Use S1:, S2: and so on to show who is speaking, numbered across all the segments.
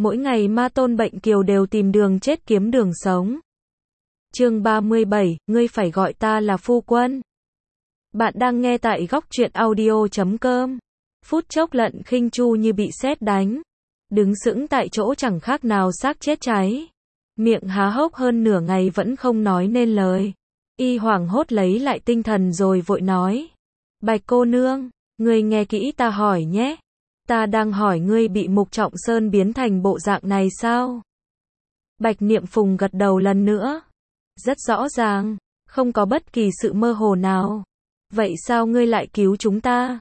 S1: Mỗi ngày ma tôn bệnh kiều đều tìm đường chết kiếm đường sống. Chương 37, ngươi phải gọi ta là phu quân. Bạn đang nghe tại góc truyện audio.com. Phút chốc Lận Khinh Chu như bị sét đánh, đứng sững tại chỗ chẳng khác nào xác chết cháy. Miệng há hốc hơn nửa ngày vẫn không nói nên lời. Y hoảng hốt lấy lại tinh thần rồi vội nói. Bạch cô nương, ngươi nghe kỹ ta hỏi nhé. Ta đang hỏi ngươi bị Mục Trọng Sơn biến thành bộ dạng này sao? Bạch Niệm Phùng gật đầu lần nữa. Rất rõ ràng, không có bất kỳ sự mơ hồ nào. Vậy sao ngươi lại cứu chúng ta?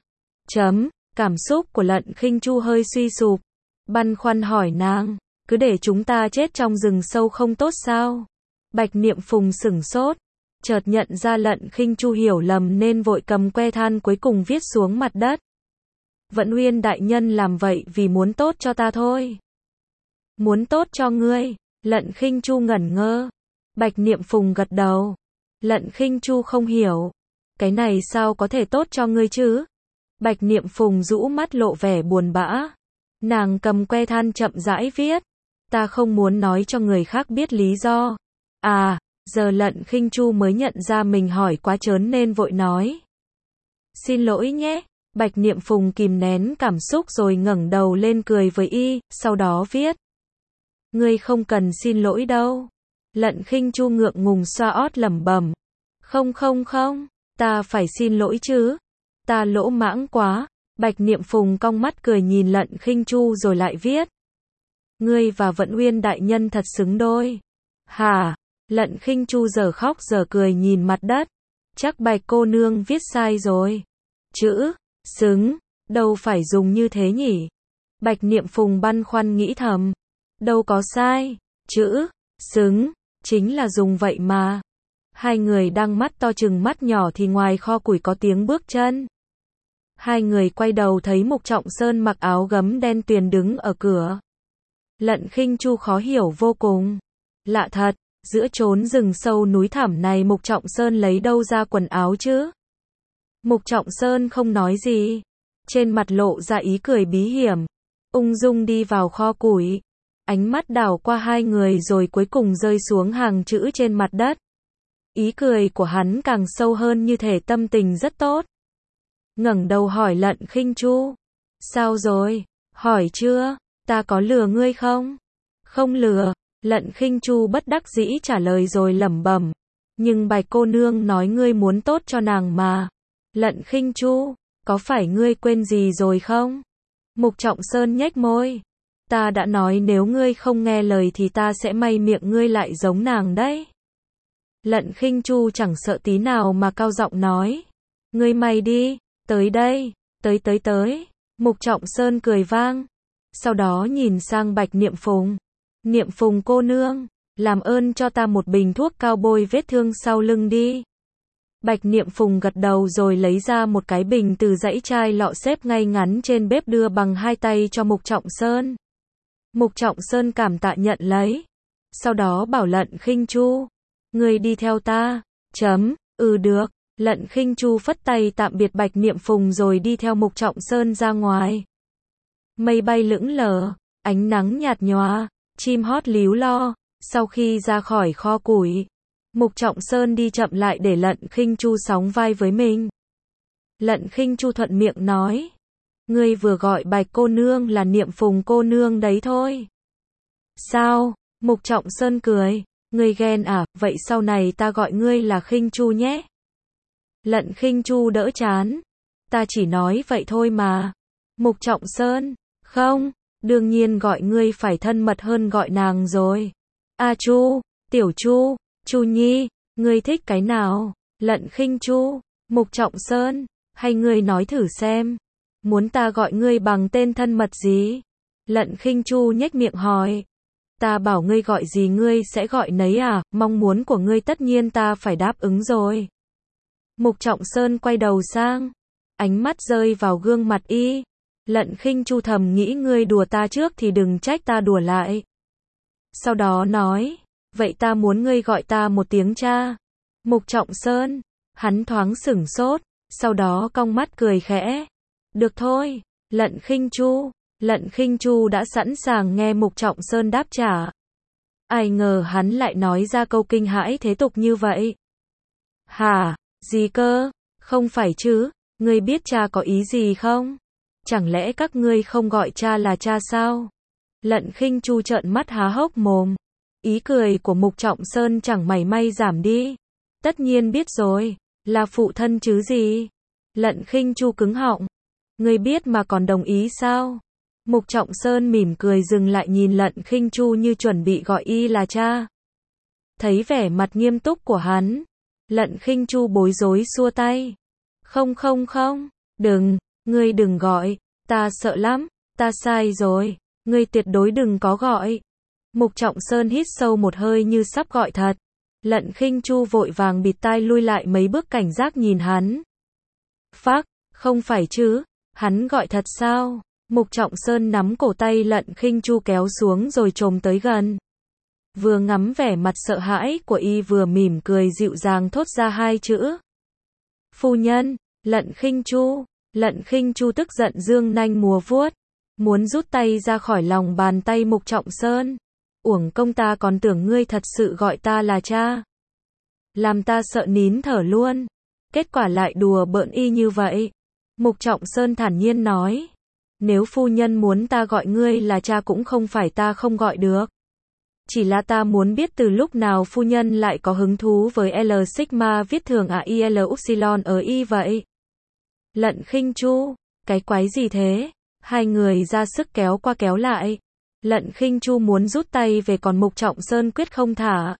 S1: Cảm xúc của Lận Khinh Chu hơi suy sụp. Băn khoăn hỏi nàng, cứ để chúng ta chết trong rừng sâu không tốt sao? Bạch Niệm Phùng sửng sốt, chợt nhận ra Lận Khinh Chu hiểu lầm nên vội cầm que than cuối cùng viết xuống mặt đất. Vận Uyên đại nhân làm vậy vì muốn tốt cho ta thôi. Muốn tốt cho ngươi? Lận Khinh Chu ngẩn ngơ. Bạch Niệm Phùng gật đầu. Lận Khinh Chu không hiểu. Cái này sao có thể tốt cho ngươi chứ? Bạch Niệm Phùng rũ mắt lộ vẻ buồn bã. Nàng cầm que than chậm rãi viết. Ta không muốn nói cho người khác biết lý do. À, giờ Lận Khinh Chu mới nhận ra mình hỏi quá trớn nên vội nói. Xin lỗi nhé. Bạch Niệm Phùng kìm nén cảm xúc rồi ngẩng đầu lên cười với y, sau đó viết. Ngươi không cần xin lỗi đâu. Lận Khinh Chu ngượng ngùng xoa ót lẩm bẩm. Không, ta phải xin lỗi chứ. Ta lỗ mãng quá. Bạch Niệm Phùng cong mắt cười nhìn Lận Khinh Chu rồi lại viết. Ngươi và Vận Uyên đại nhân thật xứng đôi. Hả? Lận Khinh Chu giờ khóc giờ cười nhìn mặt đất. Chắc Bạch cô nương viết sai rồi. Chữ xứng, đâu phải dùng như thế nhỉ? Bạch Niệm Phùng băn khoăn nghĩ thầm. Đâu có sai, chữ xứng, chính là dùng vậy mà. Hai người đang mắt to chừng mắt nhỏ thì ngoài kho củi có tiếng bước chân. Hai người quay đầu thấy Mục Trọng Sơn mặc áo gấm đen tuyền đứng ở cửa. Lận Khinh Chu khó hiểu vô cùng. Lạ thật, giữa chốn rừng sâu núi thẳm này Mục Trọng Sơn lấy đâu ra quần áo chứ? Mục Trọng Sơn không nói gì, trên mặt lộ ra ý cười bí hiểm, ung dung đi vào kho củi, ánh mắt đảo qua hai người rồi cuối cùng rơi xuống hàng chữ trên mặt đất. Ý cười của hắn càng sâu hơn như thể tâm tình rất tốt. Ngẩng đầu hỏi Lận Khinh Chu, sao rồi, hỏi chưa, ta có lừa ngươi không? Không lừa, Lận Khinh Chu bất đắc dĩ trả lời rồi lẩm bẩm, nhưng Bạch cô nương nói ngươi muốn tốt cho nàng mà. Lận Khinh Chu, có phải ngươi quên gì rồi không? Mục Trọng Sơn nhếch môi. Ta đã nói nếu ngươi không nghe lời thì ta sẽ may miệng ngươi lại giống nàng đấy. Lận Khinh Chu chẳng sợ tí nào mà cao giọng nói. Ngươi may đi, tới đây, tới. Mục Trọng Sơn cười vang. Sau đó nhìn sang Bạch Niệm Phùng. Niệm Phùng cô nương, làm ơn cho ta một bình thuốc cao bôi vết thương sau lưng đi. Bạch Niệm Phùng gật đầu rồi lấy ra một cái bình từ dãy chai lọ xếp ngay ngắn trên bếp đưa bằng hai tay cho Mục Trọng Sơn. Mục Trọng Sơn cảm tạ nhận lấy. Sau đó bảo Lận Khinh Chu. Ngươi đi theo ta. Được. Lận Khinh Chu phất tay tạm biệt Bạch Niệm Phùng rồi đi theo Mục Trọng Sơn ra ngoài. Mây bay lững lờ, ánh nắng nhạt nhòa, chim hót líu lo. Sau khi ra khỏi kho củi, Mục Trọng Sơn đi chậm lại để Lận Khinh Chu sóng vai với mình. Lận Khinh Chu thuận miệng nói. Ngươi vừa gọi Bạch cô nương là Niệm Phùng cô nương đấy thôi. Sao? Mục Trọng Sơn cười. Ngươi ghen à, vậy sau này ta gọi ngươi là Khinh Chu nhé. Lận Khinh Chu đỡ chán. Ta chỉ nói vậy thôi mà. Mục Trọng Sơn. Không, đương nhiên gọi ngươi phải thân mật hơn gọi nàng rồi. A Chu, Tiểu Chu, Chu Nhi, ngươi thích cái nào? Lận Khinh Chu, Mục Trọng Sơn, hay ngươi nói thử xem. Muốn ta gọi ngươi bằng tên thân mật gì? Lận Khinh Chu nhếch miệng hỏi. Ta bảo ngươi gọi gì ngươi sẽ gọi nấy à, mong muốn của ngươi tất nhiên ta phải đáp ứng rồi. Mục Trọng Sơn quay đầu sang, ánh mắt rơi vào gương mặt y. Lận Khinh Chu thầm nghĩ ngươi đùa ta trước thì đừng trách ta đùa lại. Sau đó nói, vậy ta muốn ngươi gọi ta một tiếng cha. Mục Trọng Sơn, hắn thoáng sửng sốt, sau đó cong mắt cười khẽ. Được thôi, Lận Khinh Chu, Lận Khinh Chu đã sẵn sàng nghe Mục Trọng Sơn đáp trả. Ai ngờ hắn lại nói ra câu kinh hãi thế tục như vậy. Hả, gì cơ? Không phải chứ, ngươi biết cha có ý gì không? Chẳng lẽ các ngươi không gọi cha là cha sao? Lận Khinh Chu trợn mắt há hốc mồm. Ý cười của Mục Trọng Sơn chẳng mảy may giảm đi. Tất nhiên biết rồi, là phụ thân chứ gì? Lận Khinh Chu cứng họng. Ngươi biết mà còn đồng ý sao? Mục Trọng Sơn mỉm cười dừng lại nhìn Lận Khinh Chu như chuẩn bị gọi y là cha. Thấy vẻ mặt nghiêm túc của hắn, Lận Khinh Chu bối rối xua tay. Không, đừng, ngươi đừng gọi, ta sợ lắm, ta sai rồi, ngươi tuyệt đối đừng có gọi. Mục Trọng Sơn hít sâu một hơi như sắp gọi thật. Lận Khinh Chu vội vàng bịt tai lui lại mấy bước cảnh giác nhìn hắn. Phác, không phải chứ, hắn gọi thật sao? Mục Trọng Sơn nắm cổ tay Lận Khinh Chu kéo xuống rồi chồm tới gần. Vừa ngắm vẻ mặt sợ hãi của y vừa mỉm cười dịu dàng thốt ra hai chữ. Phu nhân, Lận Khinh Chu tức giận dương nanh múa vuốt, muốn rút tay ra khỏi lòng bàn tay Mục Trọng Sơn. Uổng công ta còn tưởng ngươi thật sự gọi ta là cha. Làm ta sợ nín thở luôn. Kết quả lại đùa bỡn y như vậy. Mục Trọng Sơn thản nhiên nói. Nếu phu nhân muốn ta gọi ngươi là cha cũng không phải ta không gọi được. Chỉ là ta muốn biết từ lúc nào phu nhân lại có hứng thú với L Sigma viết thường IL Upsilon ở y vậy. Lận Khinh Chu, cái quái gì thế? Hai người ra sức kéo qua kéo lại. Lận Khinh Chu muốn rút tay về còn Mục Trọng Sơn quyết không thả.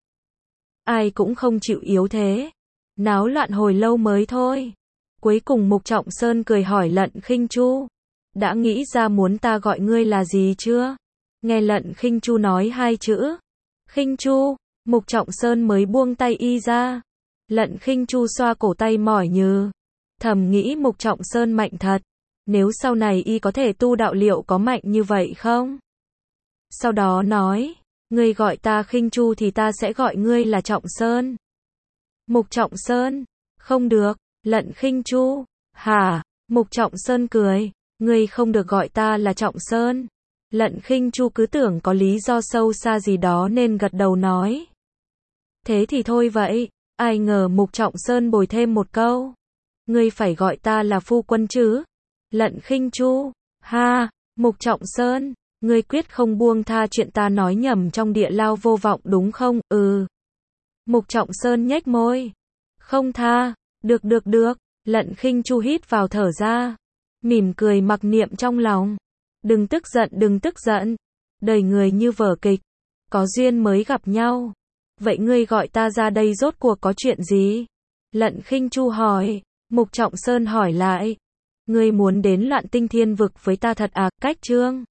S1: Ai cũng không chịu yếu thế. Náo loạn hồi lâu mới thôi. Cuối cùng Mục Trọng Sơn cười hỏi Lận Khinh Chu. Đã nghĩ ra muốn ta gọi ngươi là gì chưa? Nghe Lận Khinh Chu nói hai chữ. Khinh Chu, Mục Trọng Sơn mới buông tay y ra. Lận Khinh Chu xoa cổ tay mỏi nhừ. Thầm nghĩ Mục Trọng Sơn mạnh thật. Nếu sau này y có thể tu đạo liệu có mạnh như vậy không? Sau đó nói, ngươi gọi ta Khinh Chu thì ta sẽ gọi ngươi là Trọng Sơn. Mục Trọng Sơn, không được, Lận Khinh Chu, hả? Mục Trọng Sơn cười, ngươi không được gọi ta là Trọng Sơn. Lận Khinh Chu cứ tưởng có lý do sâu xa gì đó nên gật đầu nói. Thế thì thôi vậy, ai ngờ Mục Trọng Sơn bồi thêm một câu. Ngươi phải gọi ta là phu quân chứ? Lận Khinh Chu, ha, Mục Trọng Sơn, ngươi quyết không buông tha chuyện ta nói nhầm trong địa lao vô vọng đúng không? Ừ. Mục Trọng Sơn nhếch môi. Không tha, được. Lận Khinh Chu hít vào thở ra. Mỉm cười mặc niệm trong lòng. Đừng tức giận. Đời người như vở kịch. Có duyên mới gặp nhau. Vậy ngươi gọi ta ra đây rốt cuộc có chuyện gì? Lận Khinh Chu hỏi. Mục Trọng Sơn hỏi lại. Ngươi muốn đến Loạn Tinh Thiên Vực với ta thật à? Cách Trương.